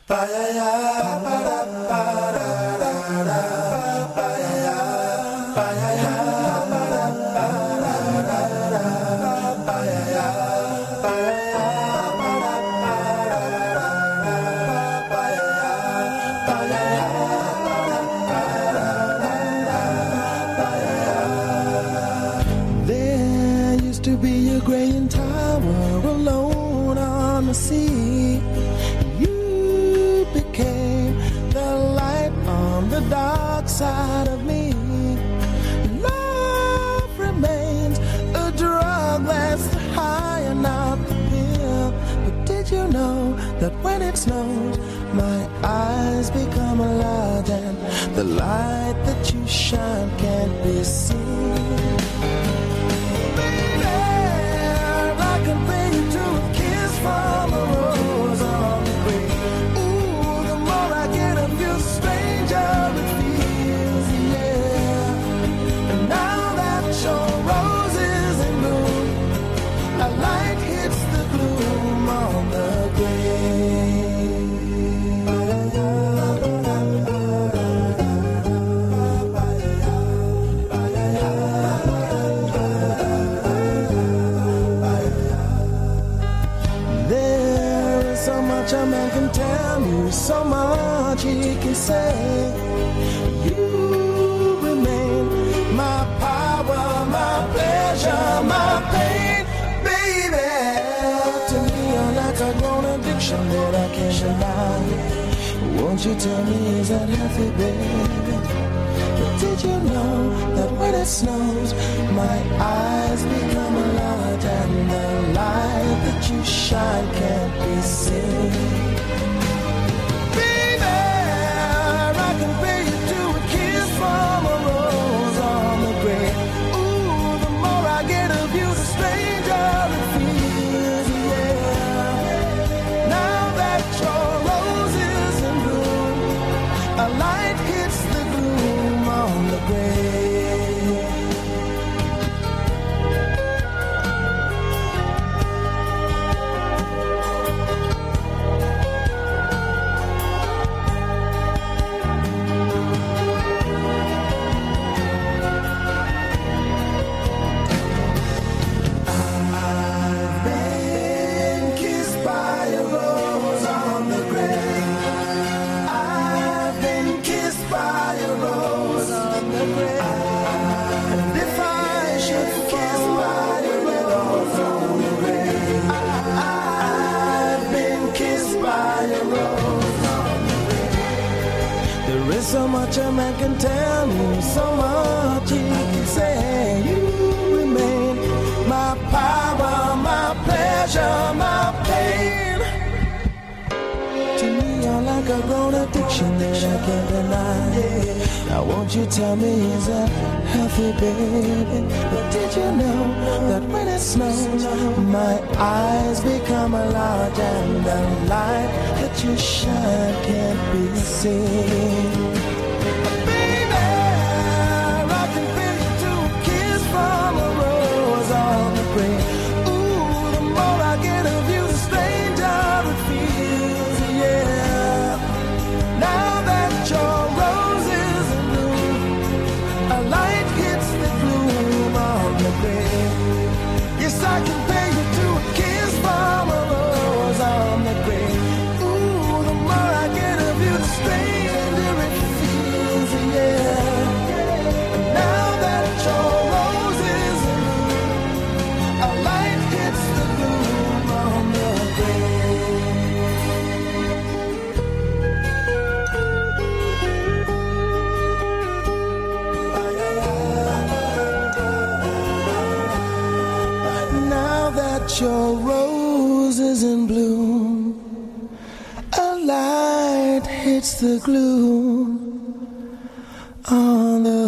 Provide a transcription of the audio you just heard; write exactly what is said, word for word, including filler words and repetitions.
Side of me, love remains a drug that's high and not the pill. But did you know that when it snows, my eyes become a lot, and the light that you shine can't be seen? Baby, I can pay you to a kiss from a rose on the grave. Ooh, the more I get of you, stranger it feels. Now that your rose is in bloom, a light hits the gloom on the grave. There is so much a man can tell you, so much he can say. You remain my power, my pleasure, my pain, baby. To me, you're like a grown addiction that I can't deny. Won't you tell me, is that healthy, baby? But did you know that when it snows, my eyes become a lot, and the light that you shine can't be seen? Baby, I can pay you to a kiss from a rose on the grave. Ooh, the more I get of you, the stranger it feels, yeah. Now that your rose is in bloom, a light hits the gloom on the grave. So much a man can tell you, so much he can say. You remain my power, my pleasure, my pain. To me, you're like a grown addiction that I can't deny. Now won't you tell me, is that healthy, baby? But did you know that when it snows, my eyes become a lot, and the light that you shine can't be seen? Baby, I can feel you to a kiss from a rose on the grave. Ooh, the more I get of you, the stranger it feels, yeah. Now that your rose is in bloom, a light hits the gloom on the grave. Yes, I can pay you to a kiss from a rose on the grave. Ooh, the more I get of you, the stranger it feels, yeah. Now that your rose is in bloom, a light hits the gloom on the grave. Now that your rose is in bloom, a light hits the gloom on the